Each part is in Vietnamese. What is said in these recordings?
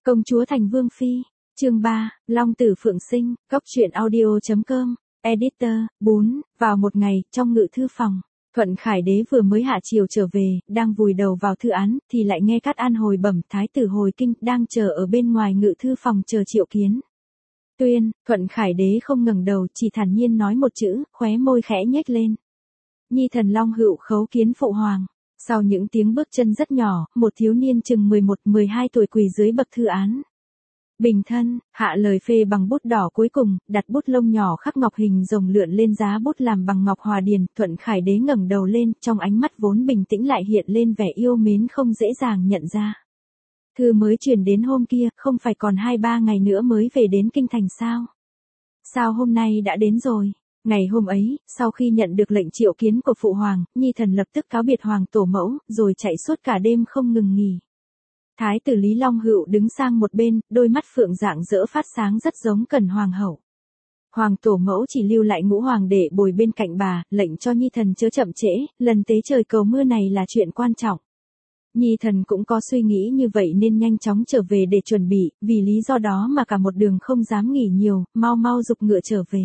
Công chúa thành vương phi, chương 3, Long tử phượng sinh, góc truyện audio.com, editor, 4, vào một ngày, trong ngự thư phòng, Thuận Khải đế vừa mới hạ triều trở về, đang vùi đầu vào thư án, thì lại nghe Cát An hồi bẩm thái tử hồi kinh, đang chờ ở bên ngoài ngự thư phòng chờ triệu kiến. Tuyên, Thuận Khải đế không ngẩng đầu, chỉ thản nhiên nói một chữ, khóe môi khẽ nhếch lên. Nhi thần Long Hữu khấu kiến phụ hoàng. Sau những tiếng bước chân rất nhỏ, một thiếu niên chừng 11-12 tuổi quỳ dưới bậc thư án. Bình thân, hạ lời phê bằng bút đỏ cuối cùng, đặt bút lông nhỏ khắc ngọc hình rồng lượn lên giá bút làm bằng ngọc hòa điền. Thuận Khải đế ngẩng đầu lên, trong ánh mắt vốn bình tĩnh lại hiện lên vẻ yêu mến không dễ dàng nhận ra. Thư mới truyền đến hôm kia, không phải còn 2-3 ngày nữa mới về đến kinh thành sao? Sao hôm nay đã đến rồi? Ngày hôm ấy, sau khi nhận được lệnh triệu kiến của phụ hoàng, Nhi thần lập tức cáo biệt hoàng tổ mẫu, rồi chạy suốt cả đêm không ngừng nghỉ. Thái tử Lý Long Hữu đứng sang một bên, đôi mắt phượng rạng rỡ phát sáng rất giống Cẩn hoàng hậu. Hoàng tổ mẫu chỉ lưu lại Ngũ hoàng để bồi bên cạnh bà, lệnh cho Nhi thần chớ chậm trễ, lần tế trời cầu mưa này là chuyện quan trọng. Nhi thần cũng có suy nghĩ như vậy nên nhanh chóng trở về để chuẩn bị, vì lý do đó mà cả một đường không dám nghỉ nhiều, mau mau giục ngựa trở về.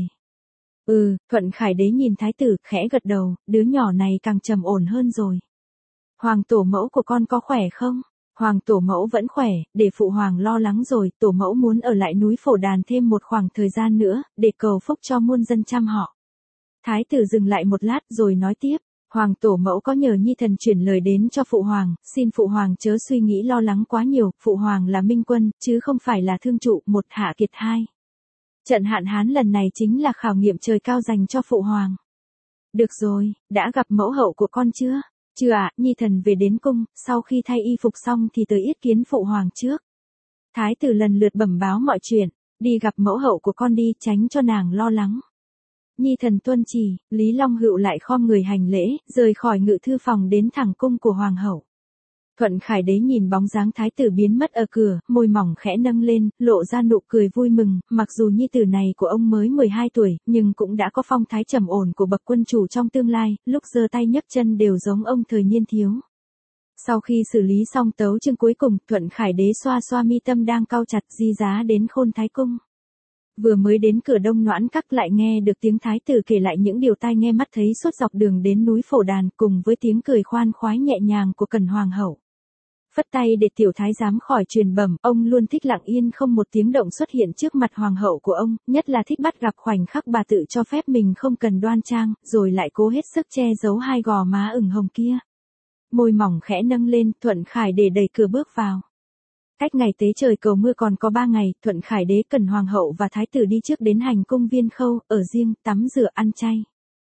Thuận Khải đế nhìn thái tử, khẽ gật đầu, đứa nhỏ này càng trầm ổn hơn rồi. Hoàng tổ mẫu của con có khỏe không? Hoàng tổ mẫu vẫn khỏe, để phụ hoàng lo lắng rồi, tổ mẫu muốn ở lại núi Phổ Đàn thêm một khoảng thời gian nữa, để cầu phúc cho muôn dân chăm họ. Thái tử dừng lại một lát rồi nói tiếp, hoàng tổ mẫu có nhờ Nhi thần chuyển lời đến cho phụ hoàng, xin phụ hoàng chớ suy nghĩ lo lắng quá nhiều, phụ hoàng là minh quân, chứ không phải là thương trụ, một hạ kiệt hai. Trận hạn hán lần này chính là khảo nghiệm trời cao dành cho phụ hoàng. Được rồi, đã gặp mẫu hậu của con chưa? Chưa ạ, Nhi thần về đến cung, sau khi thay y phục xong thì tới yết kiến phụ hoàng trước. Thái tử lần lượt bẩm báo mọi chuyện, đi gặp mẫu hậu của con đi, tránh cho nàng lo lắng. Nhi thần tuân chỉ, Lý Long Hữu lại khom người hành lễ, rời khỏi ngự thư phòng đến thẳng cung của hoàng hậu. Thuận Khải đế nhìn bóng dáng thái tử biến mất ở cửa, môi mỏng khẽ nâng lên, lộ ra nụ cười vui mừng, mặc dù nhi tử này của ông mới 12 tuổi, nhưng cũng đã có phong thái trầm ổn của bậc quân chủ trong tương lai, lúc giơ tay nhấc chân đều giống ông thời niên thiếu. Sau khi xử lý xong tấu chương cuối cùng, Thuận Khải đế xoa xoa mi tâm đang cau chặt di giá đến Khôn Thái cung. Vừa mới đến cửa Đông Noãn Các lại nghe được tiếng thái tử kể lại những điều tai nghe mắt thấy suốt dọc đường đến núi Phổ Đàn, cùng với tiếng cười khoan khoái nhẹ nhàng của Cẩn hoàng hậu. Phất tay để tiểu thái giám khỏi truyền bẩm, ông luôn thích lặng yên không một tiếng động xuất hiện trước mặt hoàng hậu của ông, nhất là thích bắt gặp khoảnh khắc bà tự cho phép mình không cần đoan trang, rồi lại cố hết sức che giấu hai gò má ửng hồng kia. Môi mỏng khẽ nâng lên, Thuận Khải để đẩy cửa bước vào. Cách ngày tế trời cầu mưa còn có 3 ngày, Thuận Khải đế Cẩn hoàng hậu và thái tử đi trước đến hành cung Viên Khâu, ở riêng, tắm rửa ăn chay.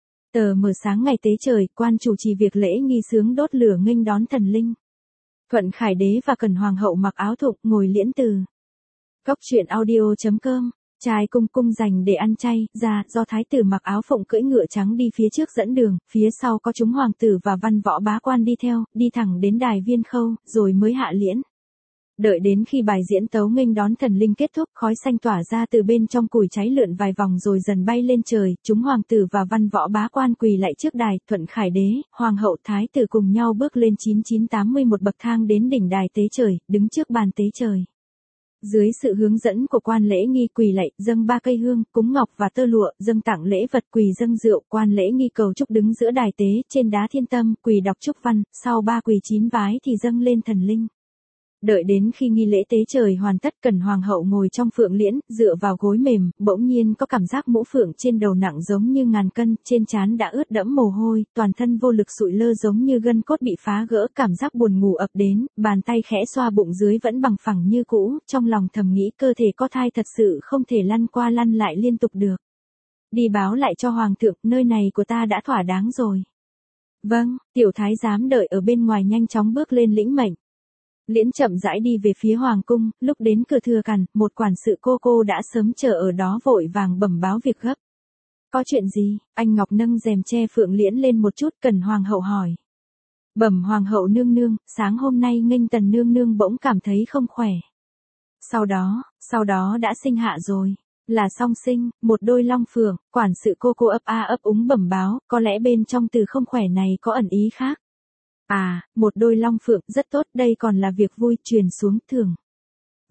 Tờ mờ sáng ngày tế trời, quan chủ trì việc lễ nghi sướng đốt lửa nghênh đón thần linh. Thuận Khải đế và Cẩn hoàng hậu mặc áo thục ngồi liễn từ. Góc truyện audio.com, trai cung dành để ăn chay, do thái tử mặc áo phụng cưỡi ngựa trắng đi phía trước dẫn đường, phía sau có chúng hoàng tử và văn võ bá quan đi theo, đi thẳng đến đài Viên Khâu, rồi mới hạ liễn. Đợi đến khi bài diễn tấu nghênh đón thần linh kết thúc, khói xanh tỏa ra từ bên trong củi cháy lượn vài vòng rồi dần bay lên trời, chúng hoàng tử và văn võ bá quan quỳ lại trước đài, Thuận Khải đế, hoàng hậu thái tử cùng nhau bước lên 9981 bậc thang đến đỉnh đài tế trời, đứng trước bàn tế trời. Dưới sự hướng dẫn của quan lễ nghi quỳ lạy, dâng 3 cây hương, cúng ngọc và tơ lụa, dâng tặng lễ vật, quỳ dâng rượu, quan lễ nghi cầu chúc đứng giữa đài tế, trên đá thiên tâm, quỳ đọc chúc văn, sau 3 quỳ 9 vái thì dâng lên thần linh. Đợi đến khi nghi lễ tế trời hoàn tất, Cẩn hoàng hậu ngồi trong phượng liễn, dựa vào gối mềm, bỗng nhiên có cảm giác mũ phượng trên đầu nặng giống như ngàn cân, trên trán đã ướt đẫm mồ hôi, toàn thân vô lực sụi lơ giống như gân cốt bị phá gỡ, cảm giác buồn ngủ ập đến, bàn tay khẽ xoa bụng dưới vẫn bằng phẳng như cũ, trong lòng thầm nghĩ cơ thể có thai thật sự không thể lăn qua lăn lại liên tục được. Đi báo lại cho hoàng thượng, nơi này của ta đã thỏa đáng rồi. Vâng, tiểu thái giám đợi ở bên ngoài nhanh chóng bước lên lĩnh mệnh. Liễn chậm rãi đi về phía hoàng cung, lúc đến cửa thừa cằn, một quản sự cô đã sớm chờ ở đó vội vàng bẩm báo việc gấp. Có chuyện gì? Anh Ngọc nâng rèm che phượng liễn lên một chút, Cẩn hoàng hậu hỏi. Bẩm hoàng hậu nương nương, sáng hôm nay nghênh tần nương nương bỗng cảm thấy không khỏe. Sau đó đã sinh hạ rồi. Là song sinh, một đôi long phượng, quản sự cô ấp a ấp úng bẩm báo, có lẽ bên trong từ không khỏe này có ẩn ý khác. À, một đôi long phượng, rất tốt, đây còn là việc vui, truyền xuống thường.